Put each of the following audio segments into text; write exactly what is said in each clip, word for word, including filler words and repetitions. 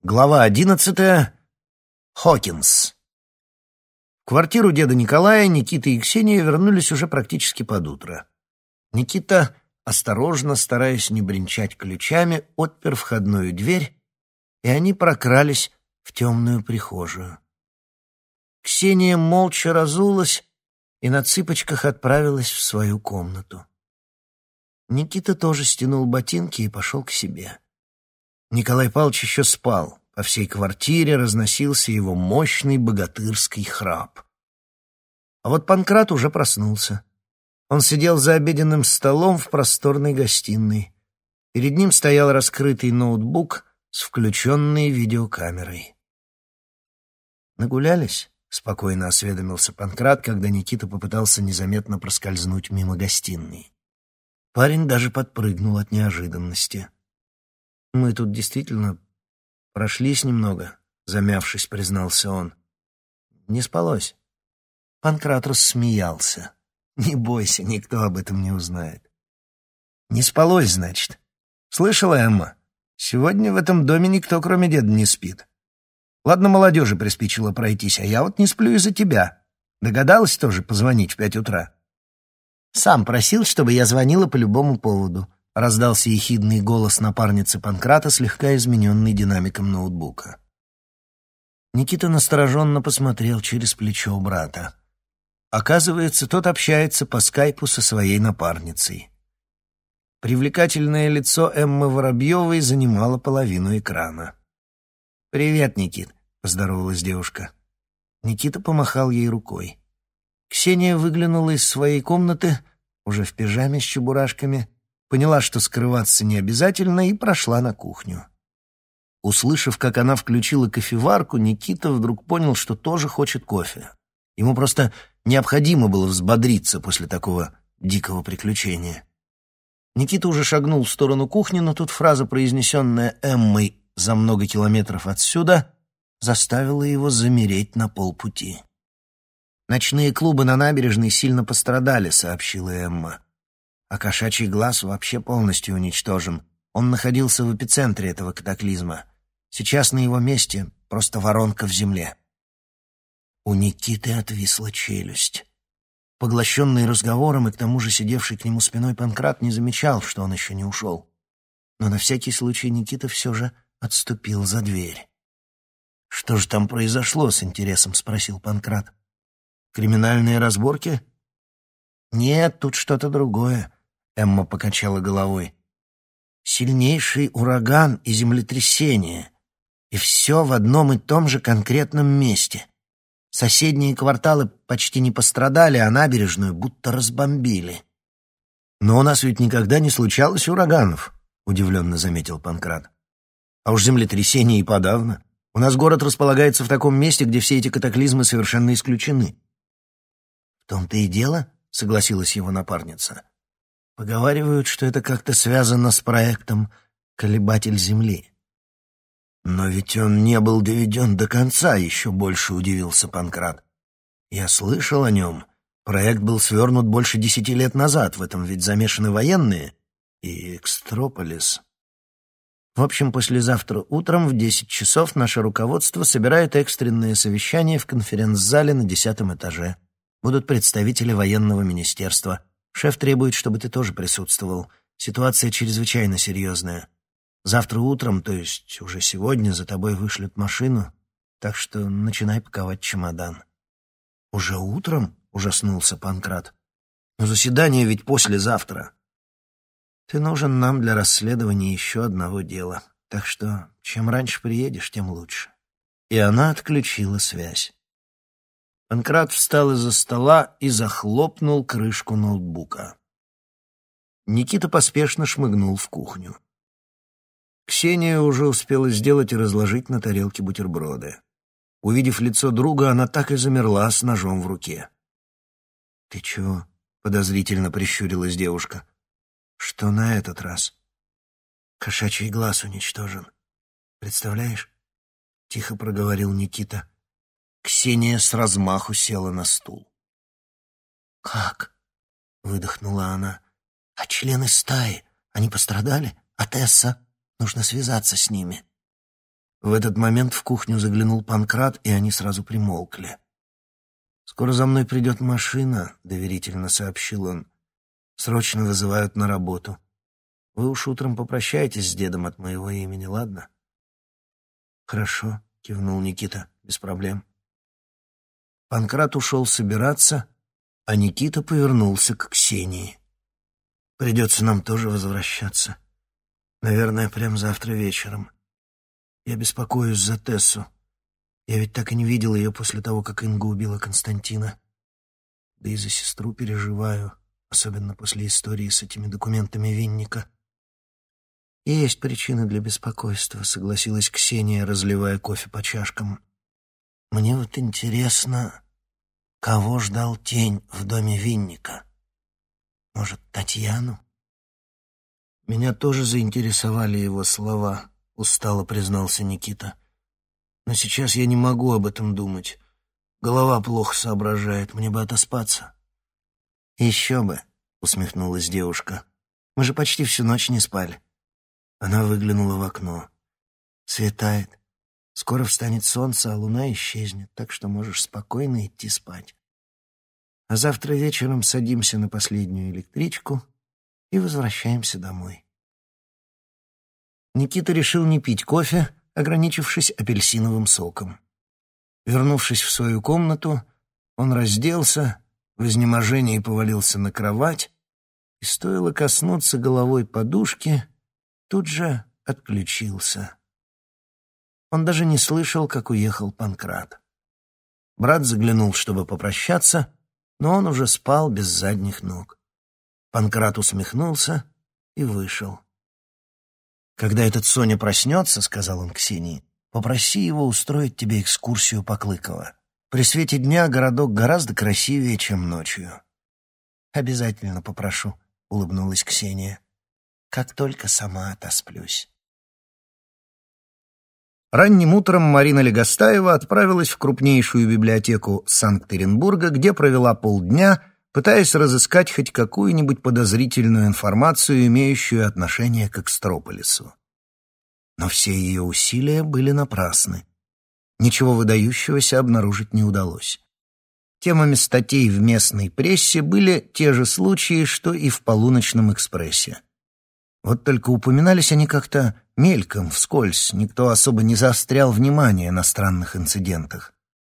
Глава одиннадцатая. Хокинс. В квартиру деда Николая Никита и Ксения вернулись уже практически под утро. Никита, осторожно, стараясь не бренчать ключами, отпер входную дверь, и они прокрались в темную прихожую. Ксения молча разулась и на цыпочках отправилась в свою комнату. Никита тоже стянул ботинки и пошел к себе. Николай Павлович еще спал. По всей квартире разносился его мощный богатырский храп. А вот Панкрат уже проснулся. Он сидел за обеденным столом в просторной гостиной. Перед ним стоял раскрытый ноутбук с включенной видеокамерой. «Нагулялись?» — спокойно осведомился Панкрат, когда Никита попытался незаметно проскользнуть мимо гостиной. Парень даже подпрыгнул от неожиданности. «Мы тут действительно прошлись немного», — замявшись, признался он. «Не спалось». Панкрат рассмеялся. «Не бойся, никто об этом не узнает». «Не спалось, значит. Слышала, Эмма? Сегодня в этом доме никто, кроме деда, не спит. Ладно, молодежи приспичило пройтись, а я вот не сплю из-за тебя. Догадалась тоже позвонить в пять утра?» «Сам просил, чтобы я звонила по любому поводу», — раздался ехидный голос напарницы Панкрата, слегка измененный динамиком ноутбука. Никита настороженно посмотрел через плечо брата. Оказывается, тот общается по скайпу со своей напарницей. Привлекательное лицо Эммы Воробьевой занимало половину экрана. «Привет, Никит», — поздоровалась девушка. Никита помахал ей рукой. Ксения выглянула из своей комнаты, уже в пижаме с чебурашками, поняла, что скрываться не обязательно, и прошла на кухню. Услышав, как она включила кофеварку, Никита вдруг понял, что тоже хочет кофе. Ему просто необходимо было взбодриться после такого дикого приключения. Никита уже шагнул в сторону кухни, но тут фраза, произнесенная Эммой за много километров отсюда, заставила его замереть на полпути. «Ночные клубы на набережной сильно пострадали», — сообщила Эмма. «А кошачий глаз вообще полностью уничтожен. Он находился в эпицентре этого катаклизма. Сейчас на его месте просто воронка в земле». У Никиты отвисла челюсть. Поглощенный разговором и к тому же сидевший к нему спиной Панкрат не замечал, что он еще не ушел. Но на всякий случай Никита все же отступил за дверь. «Что же там произошло?» — с интересом спросил Панкрат. «Криминальные разборки?» «Нет, тут что-то другое», — Эмма покачала головой. «Сильнейший ураган и землетрясение. И все в одном и том же конкретном месте. Соседние кварталы почти не пострадали, а набережную будто разбомбили». «Но у нас ведь никогда не случалось ураганов», — удивленно заметил Панкрат. «А уж землетрясение и подавно. У нас город располагается в таком месте, где все эти катаклизмы совершенно исключены». «В том-то и дело», — согласилась его напарница. «Поговаривают, что это как-то связано с проектом «Колебатель Земли». «Но ведь он не был доведен до конца», — еще больше удивился Панкрат. «Я слышал о нем. Проект был свернут больше десяти лет назад. В этом ведь замешаны военные и Экстрополис. В общем, послезавтра утром в десять часов наше руководство собирает экстренное совещание в конференц-зале на десятом этаже. Будут представители военного министерства. Шеф требует, чтобы ты тоже присутствовал. Ситуация чрезвычайно серьезная. Завтра утром, то есть уже сегодня, за тобой вышлют машину, так что начинай паковать чемодан». «Уже утром?» — ужаснулся Панкрат. «Но заседание ведь послезавтра». «Ты нужен нам для расследования еще одного дела, так что чем раньше приедешь, тем лучше». И она отключила связь. Панкрат встал из-за стола и захлопнул крышку ноутбука. Никита поспешно шмыгнул в кухню. Ксения уже успела сделать и разложить на тарелке бутерброды. Увидев лицо друга, она так и замерла с ножом в руке. «Ты чего?» — подозрительно прищурилась девушка. «Что на этот раз?» «Кошачий глаз уничтожен. Представляешь?» — тихо проговорил Никита. Ксения с размаху села на стул. «Как?» — выдохнула она. «А члены стаи, они пострадали? А Тесса? Нужно связаться с ними». В этот момент в кухню заглянул Панкрат, и они сразу примолкли. «Скоро за мной придет машина», — доверительно сообщил он. «Срочно вызывают на работу. Вы уж утром попрощайтесь с дедом от моего имени, ладно?» «Хорошо», — кивнул Никита, — «без проблем». Панкрат ушел собираться, а Никита повернулся к Ксении. «Придется нам тоже возвращаться. Наверное, прямо завтра вечером. Я беспокоюсь за Тессу. Я ведь так и не видел ее после того, как Инга убила Константина. Да и за сестру переживаю, особенно после истории с этими документами Винника». «Есть причины для беспокойства», — согласилась Ксения, разливая кофе по чашкам. «Мне вот интересно, кого ждал тень в доме Винника? Может, Татьяну?» «Меня тоже заинтересовали его слова», — устало признался Никита. «Но сейчас я не могу об этом думать. Голова плохо соображает, мне бы отоспаться». «Еще бы», — усмехнулась девушка. «Мы же почти всю ночь не спали». Она выглянула в окно. «Светает. Скоро встанет солнце, а луна исчезнет, так что можешь спокойно идти спать. А завтра вечером садимся на последнюю электричку и возвращаемся домой». Никита решил не пить кофе, ограничившись апельсиновым соком. Вернувшись в свою комнату, он разделся, в изнеможении повалился на кровать, и стоило коснуться головой подушки, тут же отключился. Он даже не слышал, как уехал Панкрат. Брат заглянул, чтобы попрощаться, но он уже спал без задних ног. Панкрат усмехнулся и вышел. «Когда этот Соня проснется, — сказал он Ксении, — попроси его устроить тебе экскурсию по Клыково. При свете дня городок гораздо красивее, чем ночью». «Обязательно попрошу», — улыбнулась Ксения. «Как только сама отосплюсь». Ранним утром Марина Легостаева отправилась в крупнейшую библиотеку Санкт-Петербурга, где провела полдня, пытаясь разыскать хоть какую-нибудь подозрительную информацию, имеющую отношение к Экстрополису. Но все ее усилия были напрасны. Ничего выдающегося обнаружить не удалось. Темами статей в местной прессе были те же случаи, что и в «Полуночном экспрессе». Вот только упоминались они как-то мельком, вскользь, никто особо не заострял внимание на странных инцидентах.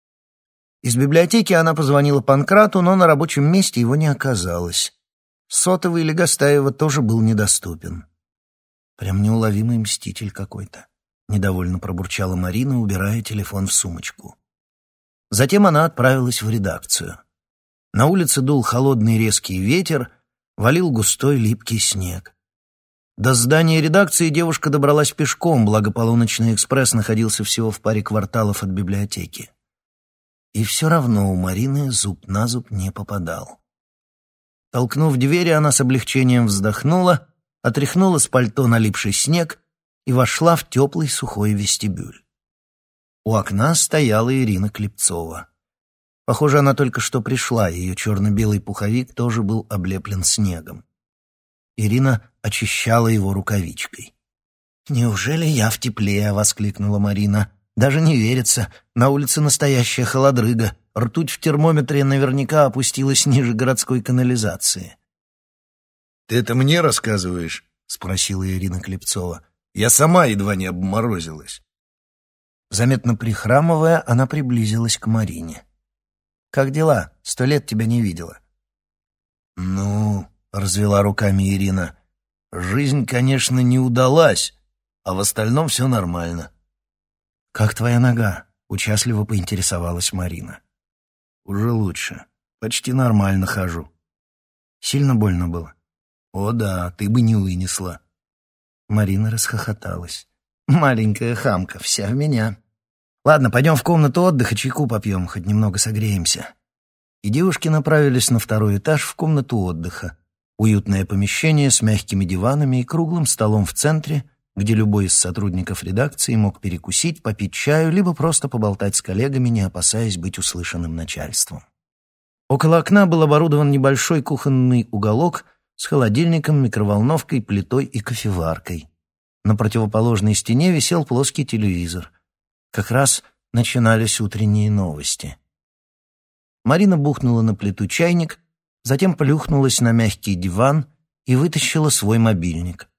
Из библиотеки она позвонила Панкрату, но на рабочем месте его не оказалось. Сотовый Легостаева тоже был недоступен. Прям неуловимый мститель какой-то, недовольно пробурчала Марина, убирая телефон в сумочку. Затем она отправилась в редакцию. На улице дул холодный резкий ветер, валил густой липкий снег. До здания редакции девушка добралась пешком, благо «Полуночный экспресс» находился всего в паре кварталов от библиотеки. И все равно у Марины зуб на зуб не попадал. Толкнув двери, она с облегчением вздохнула, отряхнула с пальто налипший снег и вошла в теплый сухой вестибюль. У окна стояла Ирина Клепцова. Похоже, она только что пришла, ее черно-белый пуховик тоже был облеплен снегом. Ирина очищала его рукавичкой. «Неужели я в тепле?» — воскликнула Марина. «Даже не верится. На улице настоящая холодрыга. Ртуть в термометре наверняка опустилась ниже городской канализации». «Ты это мне рассказываешь?» — спросила Ирина Клепцова. «Я сама едва не обморозилась». Заметно прихрамывая, она приблизилась к Марине. «Как дела? Сто лет тебя не видела». «Ну...» — развела руками Ирина. «Жизнь, конечно, не удалась, а в остальном все нормально». «Как твоя нога?» — участливо поинтересовалась Марина. «Уже лучше. Почти нормально хожу». «Сильно больно было?» «О да, ты бы не вынесла». Марина расхохоталась. «Маленькая хамка, вся в меня. Ладно, пойдем в комнату отдыха, чайку попьем, хоть немного согреемся». И девушки направились на второй этаж в комнату отдыха. Уютное помещение с мягкими диванами и круглым столом в центре, где любой из сотрудников редакции мог перекусить, попить чаю, либо просто поболтать с коллегами, не опасаясь быть услышанным начальством. Около окна был оборудован небольшой кухонный уголок с холодильником, микроволновкой, плитой и кофеваркой. На противоположной стене висел плоский телевизор. Как раз начинались утренние новости. Марина бухнула на плиту чайник, затем плюхнулась на мягкий диван и вытащила свой мобильник.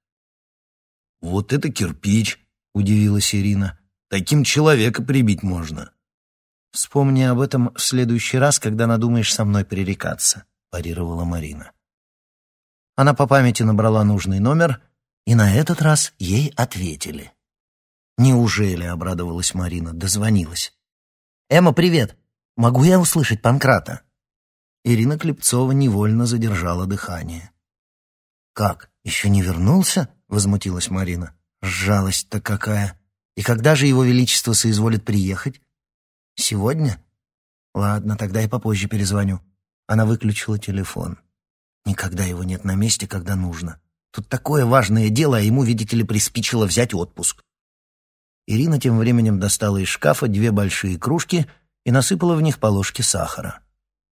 «Вот это кирпич!» — удивилась Ирина. «Таким человека прибить можно». «Вспомни об этом в следующий раз, когда надумаешь со мной пререкаться», — парировала Марина. Она по памяти набрала нужный номер, и на этот раз ей ответили. «Неужели?» — обрадовалась Марина, дозвонилась. «Эмма, привет! Могу я услышать Панкрата?» Ирина Клепцова невольно задержала дыхание. «Как, еще не вернулся?» — возмутилась Марина. «Жалость-то какая! И когда же его величество соизволит приехать? Сегодня? Ладно, тогда я попозже перезвоню». Она выключила телефон. Никогда его нет на месте, когда нужно. Тут такое важное дело, а ему, видите ли, приспичило взять отпуск. Ирина тем временем достала из шкафа две большие кружки и насыпала в них по ложке сахара.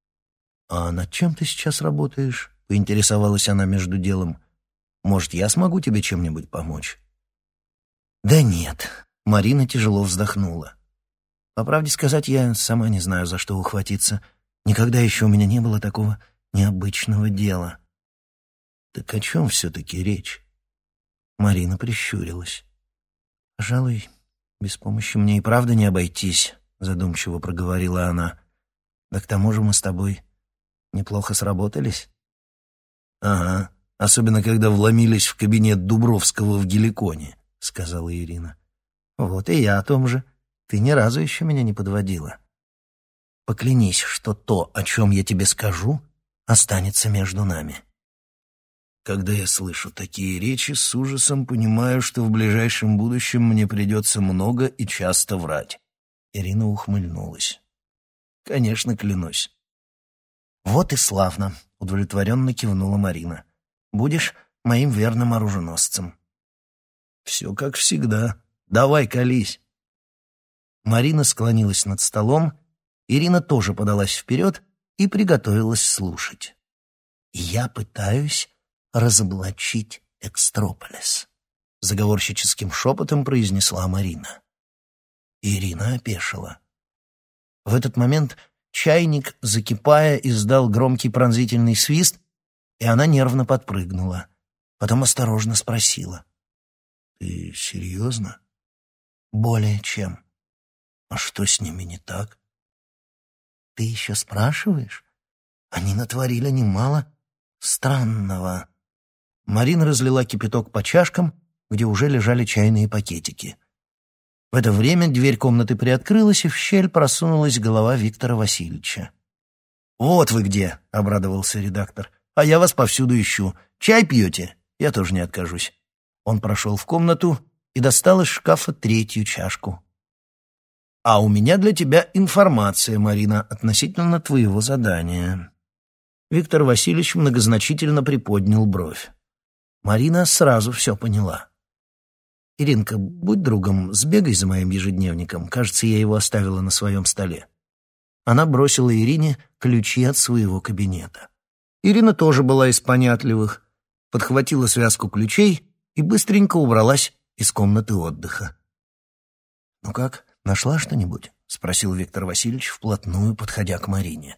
«А над чем ты сейчас работаешь?» — поинтересовалась она между делом. «Может, я смогу тебе чем-нибудь помочь?» «Да нет», — Марина тяжело вздохнула. «По правде сказать, я сама не знаю, за что ухватиться. Никогда еще у меня не было такого необычного дела». «Так о чем все-таки речь?» Марина прищурилась. «Пожалуй, без помощи мне и правда не обойтись», — задумчиво проговорила она. «Да к тому же мы с тобой неплохо сработались». «Ага, особенно когда вломились в кабинет Дубровского в Геликоне», — сказала Ирина. «Вот и я о том же. Ты ни разу еще меня не подводила. Поклянись, что то, о чем я тебе скажу, останется между нами». Когда я слышу такие речи, с ужасом понимаю, что в ближайшем будущем мне придется много и часто врать. Ирина ухмыльнулась. «Конечно, клянусь». «Вот и славно», — удовлетворенно кивнула Марина. «Будешь моим верным оруженосцем». «Все как всегда. Давай, колись». Марина склонилась над столом, Ирина тоже подалась вперед и приготовилась слушать. «Я пытаюсь разоблачить Экстрополис», — заговорщическим шепотом произнесла Марина. Ирина опешила. В этот момент чайник, закипая, издал громкий пронзительный свист, и она нервно подпрыгнула. Потом осторожно спросила. «Ты серьезно?» «Более чем». «А что с ними не так?» «Ты еще спрашиваешь? Они натворили немало странного». Марина разлила кипяток по чашкам, где уже лежали чайные пакетики. В это время дверь комнаты приоткрылась, и в щель просунулась голова Виктора Васильевича. «Вот вы где!» — обрадовался редактор. «А я вас повсюду ищу. Чай пьете? Я тоже не откажусь». Он прошел в комнату и достал из шкафа третью чашку. «А у меня для тебя информация, Марина, относительно твоего задания». Виктор Васильевич многозначительно приподнял бровь. Марина сразу все поняла. «Иринка, будь другом, сбегай за моим ежедневником. Кажется, я его оставила на своем столе». Она бросила Ирине ключи от своего кабинета. Ирина тоже была из понятливых, подхватила связку ключей и быстренько убралась из комнаты отдыха. «Ну как, нашла что-нибудь?» — спросил Виктор Васильевич, вплотную подходя к Марине.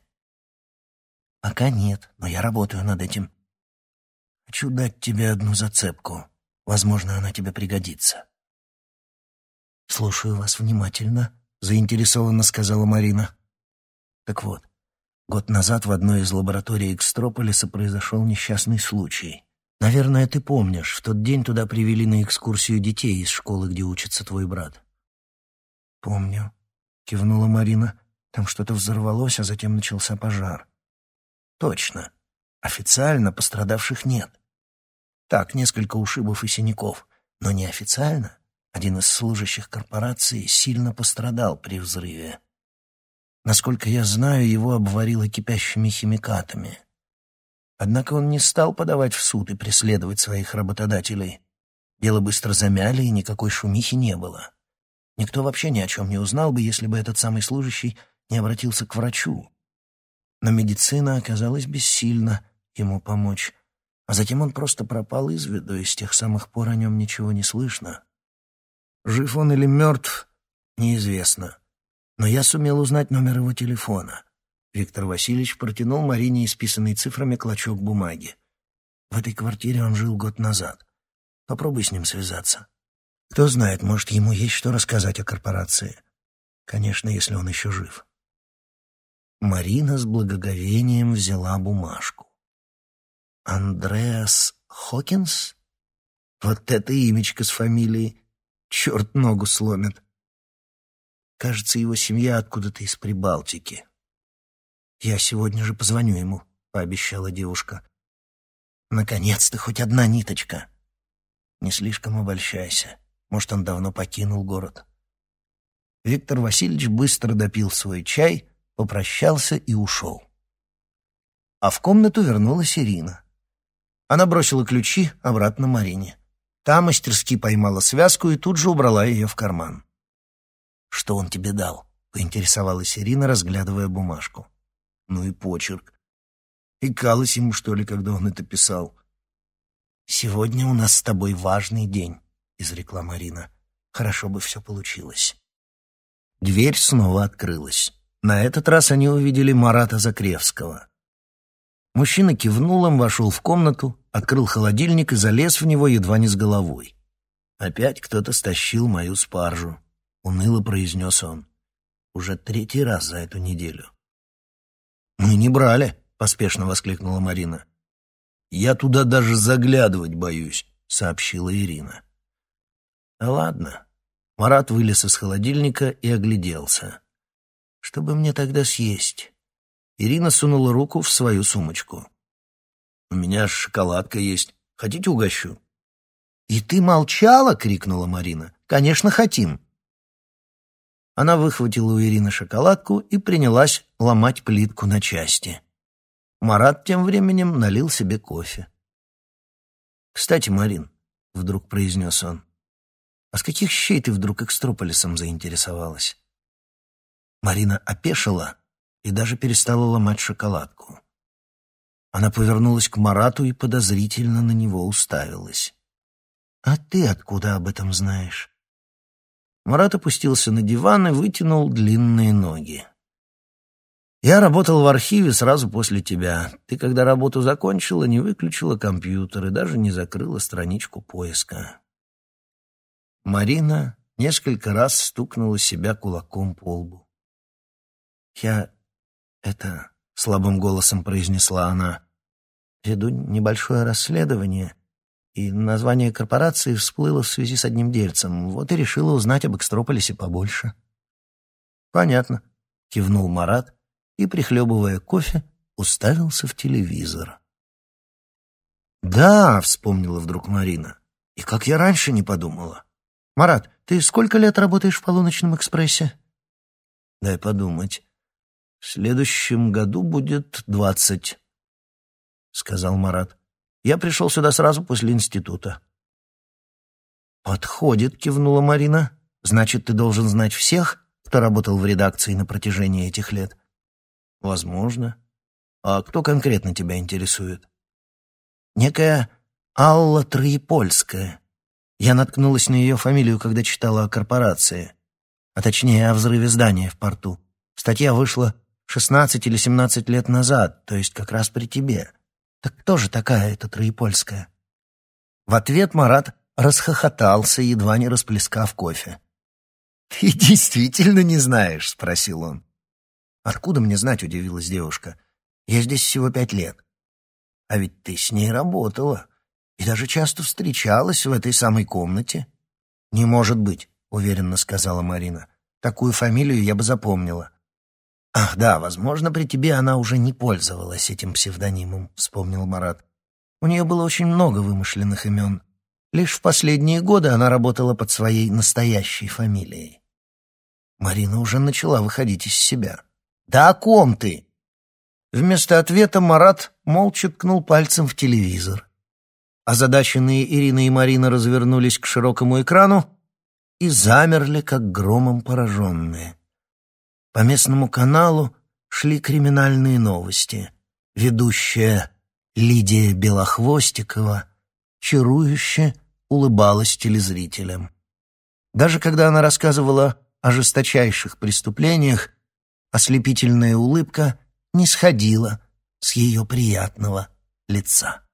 «Пока нет, но я работаю над этим. Хочу дать тебе одну зацепку. Возможно, она тебе пригодится». «Слушаю вас внимательно», — заинтересованно сказала Марина. «Так вот, год назад в одной из лабораторий Экстрополиса произошел несчастный случай. Наверное, ты помнишь, в тот день туда привели на экскурсию детей из школы, где учится твой брат». «Помню», — кивнула Марина. «Там что-то взорвалось, а затем начался пожар». «Точно. Официально пострадавших нет. Так, несколько ушибов и синяков. Но неофициально один из служащих корпорации сильно пострадал при взрыве. Насколько я знаю, его обварило кипящими химикатами. Однако он не стал подавать в суд и преследовать своих работодателей. Дело быстро замяли, и никакой шумихи не было. Никто вообще ни о чем не узнал бы, если бы этот самый служащий не обратился к врачу. Но медицина оказалась бессильна ему помочь. А затем он просто пропал из виду, и с тех самых пор о нем ничего не слышно. Жив он или мертв, Неизвестно. Но я сумел узнать номер его телефона. Виктор Васильевич протянул Марине исписанный цифрами клочок бумаги. В этой квартире он жил год назад. Попробуй с ним связаться. Кто знает, может, ему есть что рассказать о корпорации. Конечно, если он еще жив. Марина с благоговением взяла бумажку. Андреас Хокинс? Вот это имечко с фамилией. Черт ногу сломит. Кажется, его семья откуда-то из Прибалтики. «Я сегодня же позвоню ему», — пообещала девушка. «Наконец-то хоть одна ниточка». «Не слишком обольщайся. Может, он давно покинул город». Виктор Васильевич быстро допил свой чай, попрощался и ушел. А в комнату вернулась Ирина. Она бросила ключи обратно Марине. Та мастерски поймала связку и тут же убрала ее в карман. «Что он тебе дал?» — поинтересовалась Ирина, разглядывая бумажку. Ну и почерк. Икалось ему, что ли, когда он это писал. «Сегодня у нас с тобой важный день», — изрекла Марина. «Хорошо бы все получилось». Дверь снова открылась. На этот раз они увидели Марата Закревского. Мужчина кивнул им, вошел в комнату, открыл холодильник и залез в него едва не с головой. «Опять кто-то стащил мою спаржу», — уныло произнес он. «Уже третий раз за эту неделю». «Мы не брали», — поспешно воскликнула Марина. «Я туда даже заглядывать боюсь», — сообщила Ирина. «Да ладно». Марат вылез из холодильника и огляделся. «Что бы мне тогда съесть?» Ирина сунула руку в свою сумочку. «У меня шоколадка есть. Хотите, угощу?» «И ты молчала?» — крикнула Марина. «Конечно, хотим». Она выхватила у Ирины шоколадку и принялась ломать плитку на части. Марат тем временем налил себе кофе. «Кстати, Марин», — вдруг произнес он, — «а с каких щей ты вдруг экстрополисом заинтересовалась?» Марина опешила и даже перестала ломать шоколадку. Она повернулась к Марату и подозрительно на него уставилась. «А ты откуда об этом знаешь?» Марат опустился на диван и вытянул длинные ноги. «Я работал в архиве сразу после тебя. Ты, когда работу закончила, не выключила компьютер и даже не закрыла страничку поиска». Марина несколько раз стукнула себя кулаком по лбу. «Я это...» — слабым голосом произнесла она. «Веду небольшое расследование, и название корпорации всплыло в связи с одним дельцем. Вот и решила узнать об Экстрополисе побольше». «Понятно», — кивнул Марат и, прихлебывая кофе, уставился в телевизор. «Да», — вспомнила вдруг Марина, — «и как я раньше не подумала. Марат, ты сколько лет работаешь в «Полуночном экспрессе»?» «Дай подумать. В следующем году будет двадцать», — сказал Марат. «Я пришел сюда сразу после института». «Подходит», — кивнула Марина. «Значит, ты должен знать всех, кто работал в редакции на протяжении этих лет?» «Возможно. А кто конкретно тебя интересует?» «Некая Алла Троепольская. Я наткнулась на ее фамилию, когда читала о корпорации, а точнее о взрыве здания в порту. Статья вышла шестнадцать или семнадцать лет назад, то есть как раз при тебе. Так кто же такая эта Троепольская?» В ответ Марат расхохотался, едва не расплескав кофе. «Ты действительно не знаешь?» — спросил он. «Откуда мне знать?» — удивилась девушка. «Я здесь всего пять лет. А ведь ты с ней работала и даже часто встречалась в этой самой комнате». «Не может быть», — уверенно сказала Марина. «Такую фамилию я бы запомнила». «Ах, да, возможно, при тебе она уже не пользовалась этим псевдонимом», — вспомнил Марат. «У нее было очень много вымышленных имен. Лишь в последние годы она работала под своей настоящей фамилией». Марина уже начала выходить из себя. «Да о ком ты?» Вместо ответа Марат молча ткнул пальцем в телевизор. Озадаченные Ирина и Марина развернулись к широкому экрану и замерли, как громом пораженные. По местному каналу шли криминальные новости. Ведущая Лидия Белохвостикова чарующе улыбалась телезрителям. Даже когда она рассказывала о жесточайших преступлениях, ослепительная улыбка не сходила с ее приятного лица.